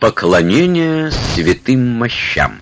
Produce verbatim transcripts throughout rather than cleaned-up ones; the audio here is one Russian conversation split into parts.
Поклонение святым мощам.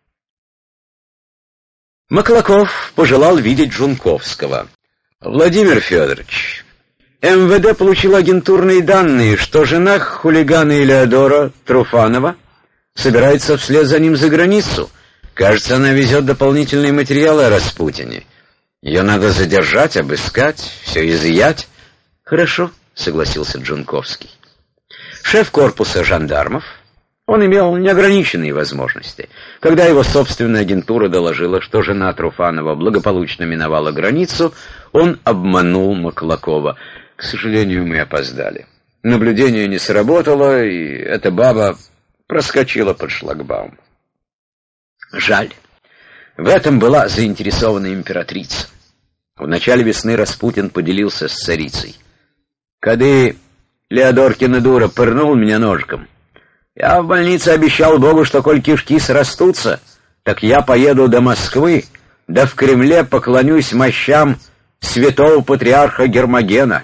Маклаков пожелал видеть Жунковского. «Владимир Федорович, эм вэ дэ получил агентурные данные, что жена хулигана Элеодора Труфанова собирается вслед за ним за границу. Кажется, она везет дополнительные материалы о Распутине. Ее надо задержать, обыскать, все изъять». «Хорошо», — согласился Жунковский. Шеф корпуса жандармов, он имел неограниченные возможности. Когда его собственная агентура доложила, что жена Труфанова благополучно миновала границу, он обманул Маклакова. «К сожалению, мы опоздали. Наблюдение не сработало, и эта баба проскочила под шлагбаум». Жаль. В этом была заинтересована императрица. В начале весны Распутин поделился с царицей. «Кады Леодоркина дура пырнул меня ножиком. Я в больнице обещал Богу, что коль кишки срастутся, так я поеду до Москвы, да в Кремле поклонюсь мощам святого патриарха Гермогена».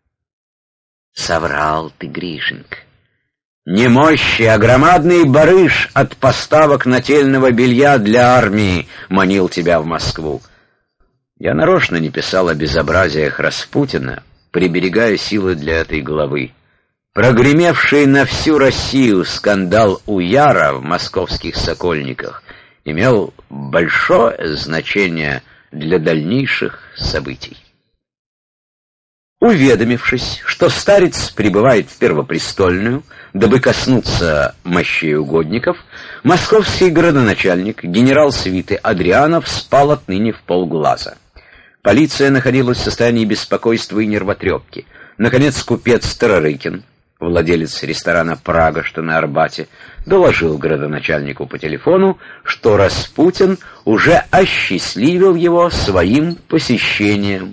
Соврал ты, Гришенька. Не мощи, а громадный барыш от поставок нательного белья для армии манил тебя в Москву. Я нарочно не писал о безобразиях Распутина, приберегая силы для этой главы. Прогремевший на всю Россию скандал у Яра в московских Сокольниках имел большое значение для дальнейших событий. Уведомившись, что старец прибывает в Первопрестольную, дабы коснуться мощей угодников, московский градоначальник, генерал свиты Адрианов, спал отныне в полглаза. Полиция находилась в состоянии беспокойства и нервотрепки. Наконец купец Старорыкин, владелец ресторана «Прага», что на Арбате, доложил градоначальнику по телефону, что Распутин уже осчастливил его своим посещением.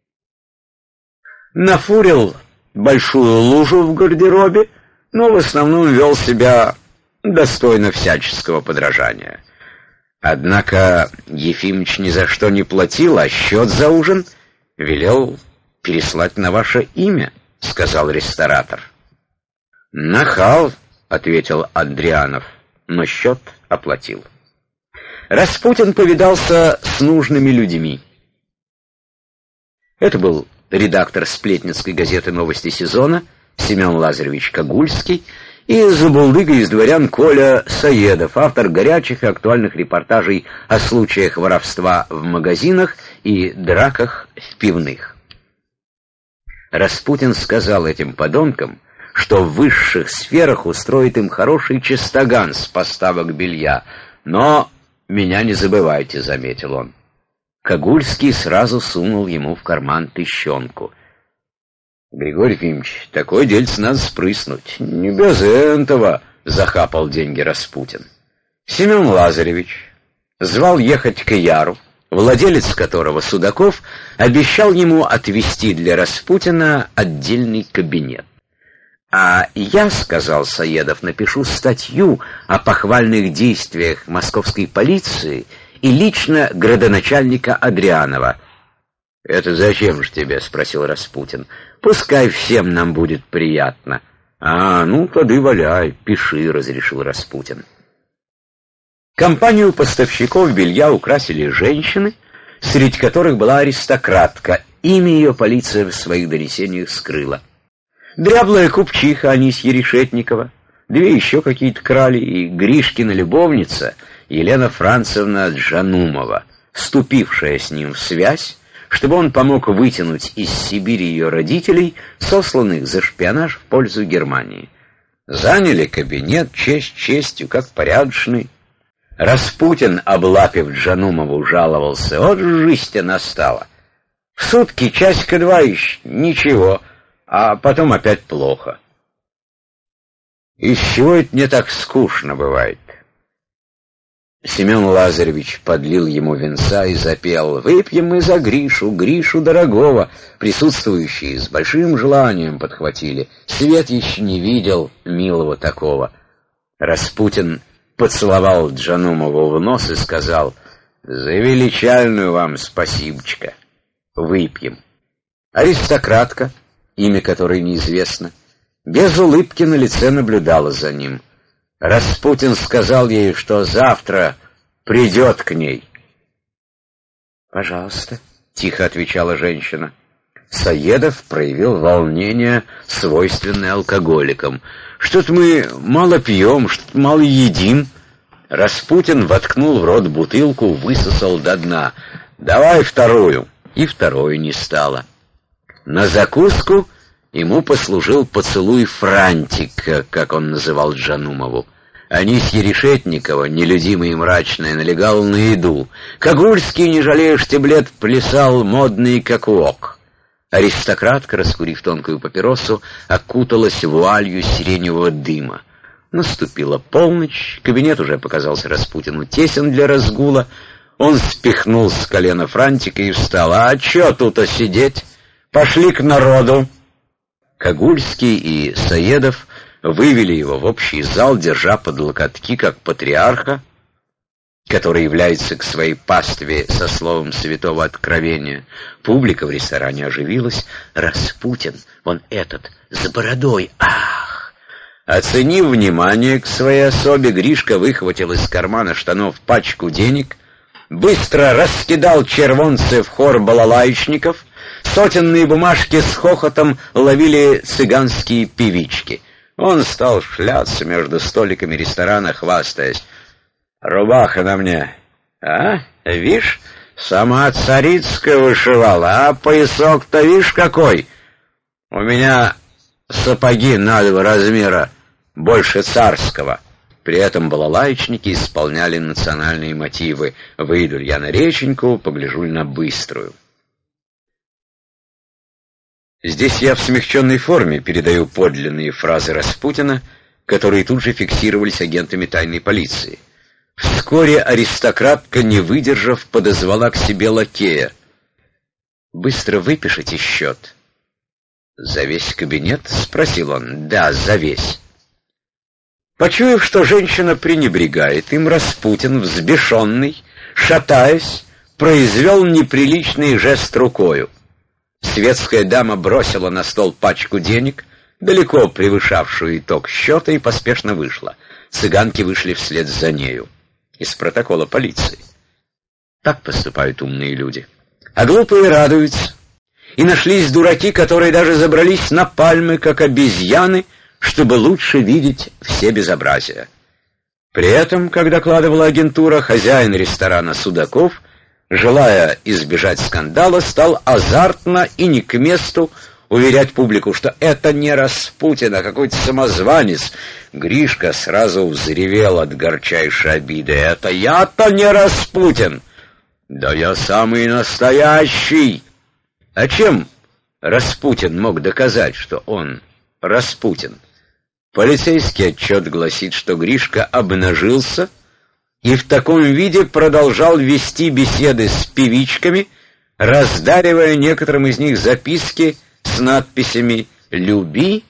Нафурил большую лужу в гардеробе, но в основном вел себя достойно всяческого подражания. Однако Ефимыч ни за что не платил, а счет за ужин велел переслать на ваше имя, — сказал ресторатор. «Нахал», — ответил Адрианов, но счет оплатил. Распутин повидался с нужными людьми. Это был редактор сплетницкой газеты «Новости сезона» Семен Лазаревич Кагульский и забулдыга из дворян Коля Саедов, автор горячих и актуальных репортажей о случаях воровства в магазинах и драках в пивных. Распутин сказал этим подонкам, что в высших сферах устроит им хороший чистоган с поставок белья. «Но меня не забывайте», — заметил он. Кагульский сразу сунул ему в карман тыщенку. «Григорий Ефимович, такое дельце надо спрыснуть». «Не без этого», — захапал деньги Распутин. Семен Лазаревич звал ехать к Яру, владелец которого, Судаков, обещал ему отвести для Распутина отдельный кабинет. «А я, — сказал Саедов, — напишу статью о похвальных действиях московской полиции и лично градоначальника Адрианова». «Это зачем же тебе?» — спросил Распутин. «Пускай всем нам будет приятно». «А, ну, тогда валяй, пиши», — разрешил Распутин. Компанию поставщиков белья украсили женщины, среди которых была аристократка. Имя ее полиция в своих донесениях скрыла. Дряблая купчиха Анисья Решетникова, две еще какие-то крали, и Гришкина любовница Елена Францевна Джанумова, вступившая с ним в связь, чтобы он помог вытянуть из Сибири ее родителей, сосланных за шпионаж в пользу Германии. Заняли кабинет честь честью, как порядочный. Распутин, облапив Джанумову, жаловался: «Вот жизнь-то настала. В сутки часика два еще ничего, а потом опять плохо. Из чего это мне так скучно бывает?» Семен Лазаревич подлил ему винца и запел: «Выпьем мы за Гришу, Гришу дорогого». Присутствующие с большим желанием подхватили. Свет еще не видел милого такого. Распутин поцеловал Джанумову в нос и сказал: «За величальную вам спасибочка. Выпьем». Аристократка, имя которой неизвестно, без улыбки на лице наблюдала за ним. Распутин сказал ей, что завтра придет к ней. «Пожалуйста», — тихо отвечала женщина. Саедов проявил волнение, свойственное алкоголикам. «Что-то мы мало пьем, что-то мало едим». Распутин воткнул в рот бутылку, высосал до дна. «Давай вторую». И второй не стало. На закуску ему послужил поцелуй Франтика, как он называл Джанумову. Анисья Решетникова, нелюдимая и мрачная, налегал на еду. Кагульский, не жалея штиблет, плясал модный как вок. Аристократка, раскурив тонкую папиросу, окуталась вуалью сиреневого дыма. Наступила полночь, кабинет уже показался Распутину тесен для разгула. Он спихнул с колена Франтика и встал. «А чё тут сидеть? Пошли к народу!» Кагульский и Саедов вывели его в общий зал, держа под локотки, как патриарха, который является к своей пастве со словом святого откровения. Публика в ресторане оживилась. Распутин, вон этот, с бородой, ах! Оценив внимание к своей особе, Гришка выхватил из кармана штанов пачку денег, быстро раскидал червонцы в хор балалаечников, сотенные бумажки с хохотом ловили цыганские певички. Он стал шляться между столиками ресторана, хвастаясь. «Рубаха на мне, а? Вишь, сама царицкая вышивала, а поясок-то вишь какой? У меня сапоги на два размера больше царского». При этом балалаечники исполняли национальные мотивы. «Выйду я на реченьку, погляжу на быструю». Здесь я в смягченной форме передаю подлинные фразы Распутина, которые тут же фиксировались агентами тайной полиции. Вскоре аристократка, не выдержав, подозвала к себе лакея. «Быстро выпишите счет». «За весь кабинет?» — спросил он. «Да, за весь». Почуяв, что женщина пренебрегает им, Распутин, взбешенный, шатаясь, произвел неприличный жест рукою. Светская дама бросила на стол пачку денег, далеко превышавшую итог счета, и поспешно вышла. Цыганки вышли вслед за нею. Из протокола полиции. Так поступают умные люди. А глупые радуются. И нашлись дураки, которые даже забрались на пальмы, как обезьяны, чтобы лучше видеть все безобразия. При этом, как докладывала агентура, хозяин ресторана Судаков, желая избежать скандала, стал азартно и не к месту уверять публику, что это не Распутин, а какой-то самозванец. Гришка сразу взревел от горчайшей обиды. «Это я-то не Распутин! Да я самый настоящий!» А чем Распутин мог доказать, что он Распутин? Полицейский отчет гласит, что Гришка обнажился и в таком виде продолжал вести беседы с певичками, раздаривая некоторым из них записки с надписями «Люби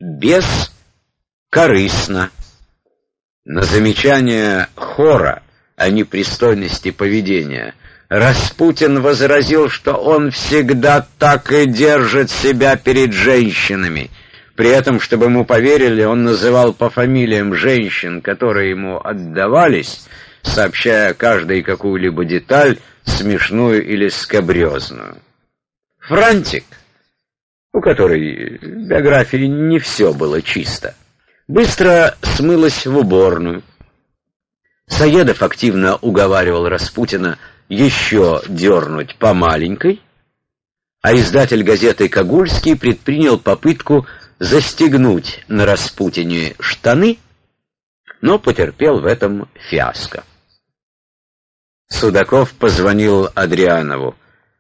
бескорыстно». На замечание хора о непристойности поведения Распутин возразил, что он всегда так и держит себя перед женщинами. При этом, чтобы ему поверили, он называл по фамилиям женщин, которые ему отдавались, сообщая каждой какую-либо деталь, смешную или скабрезную. Франтик, у которой в биографии не все было чисто, быстро смылась в уборную. Саедов активно уговаривал Распутина еще дернуть по маленькой, а издатель газеты «Кагульский» предпринял попытку застегнуть на Распутине штаны, но потерпел в этом фиаско. Судаков позвонил Адрианову.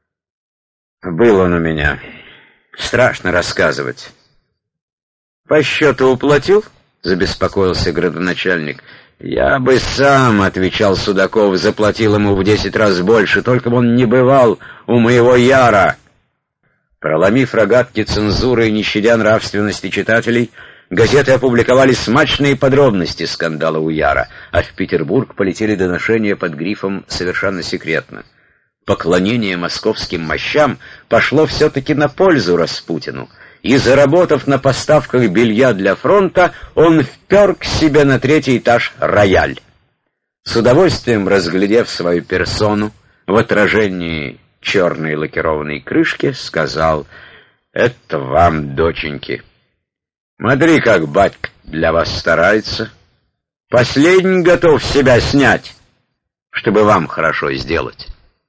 «Был он у меня. Страшно рассказывать». «По счету уплатил?» — забеспокоился градоначальник. «Я бы сам, — отвечал Судаков, — заплатил ему в десять раз больше, только бы он не бывал у моего яра». Проломив рогатки цензуры и не щадя нравственности читателей, газеты опубликовали смачные подробности скандала у яра, а в Петербург полетели доношения под грифом «совершенно секретно». Поклонение московским мощам пошло все-таки на пользу Распутину, и, заработав на поставках белья для фронта, он впер к себе на третий этаж рояль. С удовольствием разглядев свою персону в отражении черной лакированной крышки, сказал: «Это вам, доченьки. Смотри, как батька для вас старается. Последний готов себя снять, чтобы вам хорошо сделать».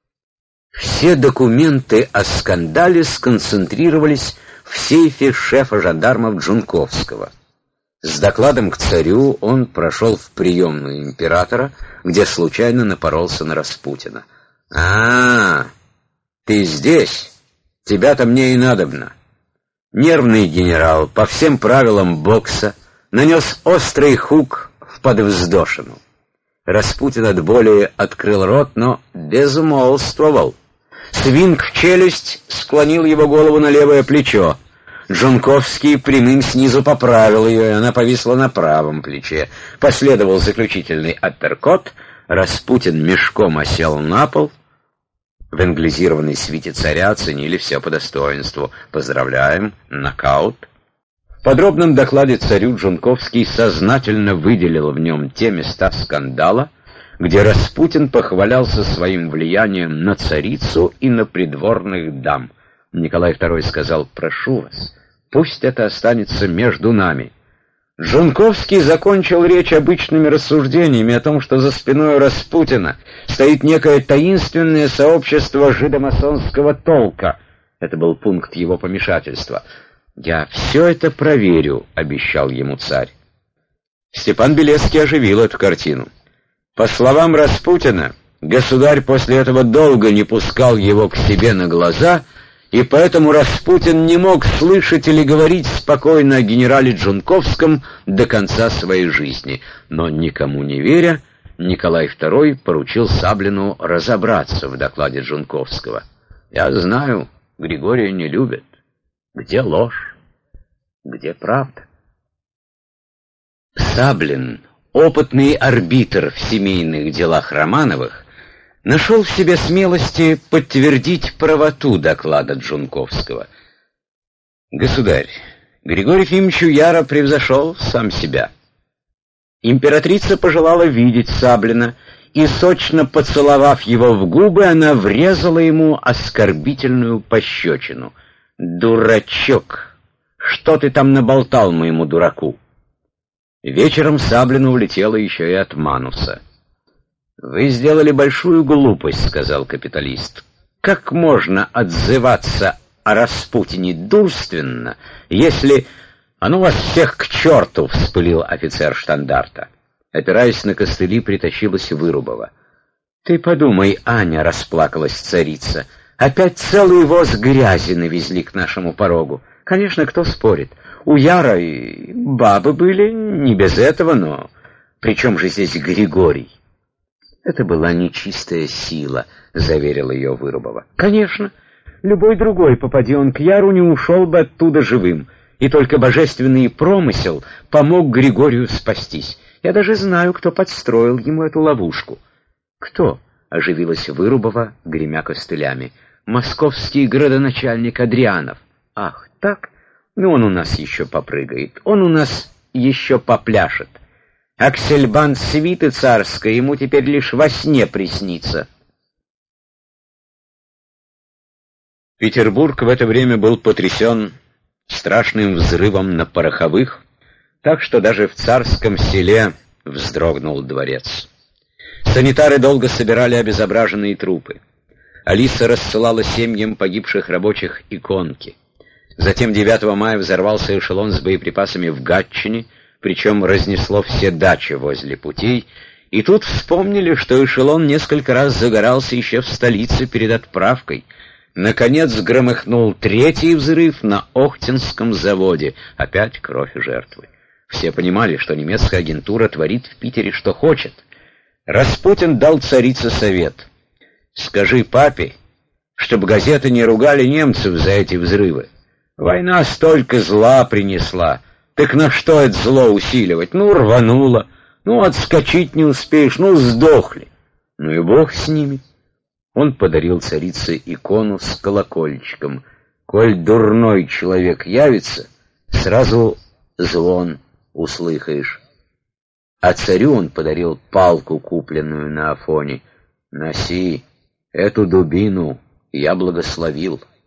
Все документы о скандале сконцентрировались в сейфе шефа жандармов Джунковского. С докладом к царю он прошел в приемную императора, где случайно напоролся на Распутина. «А, ты здесь? Тебя-то мне и надобно». Нервный генерал по всем правилам бокса нанес острый хук в подвздошину. Распутин от боли открыл рот, но безмолвствовал. Свинг в челюсть склонил его голову на левое плечо. Джунковский прямым снизу поправил ее, и она повисла на правом плече. Последовал заключительный апперкот. Распутин мешком осел на пол. В англизированной свите царя оценили все по достоинству. Поздравляем, нокаут. В подробном докладе царю Джунковский сознательно выделил в нем те места скандала, где Распутин похвалялся своим влиянием на царицу и на придворных дам. Николай второй сказал: «Прошу вас, пусть это останется между нами». Джунковский закончил речь обычными рассуждениями о том, что за спиной Распутина стоит некое таинственное сообщество жидомасонского толка. Это был пункт его помешательства. «Я все это проверю», — обещал ему царь. Степан Белецкий оживил эту картину. По словам Распутина, государь после этого долго не пускал его к себе на глаза, и поэтому Распутин не мог слышать или говорить спокойно о генерале Джунковском до конца своей жизни. Но никому не веря, Николай второй поручил Саблину разобраться в докладе Джунковского. «Я знаю, Григория не любят. Где ложь? Где правда?» Саблин, опытный арбитр в семейных делах Романовых, нашел в себе смелости подтвердить правоту доклада Джунковского. «Государь, Григорий Ефимович яро превзошел сам себя». Императрица пожелала видеть Саблина, и, сочно поцеловав его в губы, она врезала ему оскорбительную пощечину. «Дурачок! Что ты там наболтал моему дураку?» Вечером Саблина улетела еще и от Мануса. «Вы сделали большую глупость», — сказал капиталист. «Как можно отзываться о Распутине дурственно, если...» «А ну вас всех к черту!» — вспылил офицер штандарта. Опираясь на костыли, притащилась Вырубова. «Ты подумай, Аня», — расплакалась царица, — «опять целый воз грязи навезли к нашему порогу. Конечно, кто спорит? У Яра и бабы были, не без этого, но... При чем же здесь Григорий?» «Это была нечистая сила», — заверила ее Вырубова. «Конечно, любой другой, попади он к Яру, не ушел бы оттуда живым, и только божественный промысел помог Григорию спастись. Я даже знаю, кто подстроил ему эту ловушку». «Кто?» — оживилась Вырубова, гремя костылями. «Московский градоначальник Адрианов». «Ах, так? Ну, он у нас еще попрыгает, он у нас еще попляшет. Аксельбант свиты царской ему теперь лишь во сне приснится». Петербург в это время был потрясен страшным взрывом на Пороховых, так что даже в Царском Селе вздрогнул дворец. Санитары долго собирали обезображенные трупы. Алиса рассылала семьям погибших рабочих иконки. Затем девятого мая взорвался эшелон с боеприпасами в Гатчине, причем разнесло все дачи возле путей, и тут вспомнили, что эшелон несколько раз загорался еще в столице перед отправкой. Наконец громыхнул третий взрыв на Охтинском заводе. Опять кровь жертвы. Все понимали, что немецкая агентура творит в Питере что хочет. Распутин дал царице совет: «Скажи папе, чтобы газеты не ругали немцев за эти взрывы. Война столько зла принесла. Так на что это зло усиливать? Ну, рвануло. Ну, отскочить не успеешь. Ну, сдохли. Ну и бог с ними». Он подарил царице икону с колокольчиком. Коль дурной человек явится, сразу звон услыхаешь. А царю он подарил палку, купленную на Афоне. Носи, эту дубину я благословил.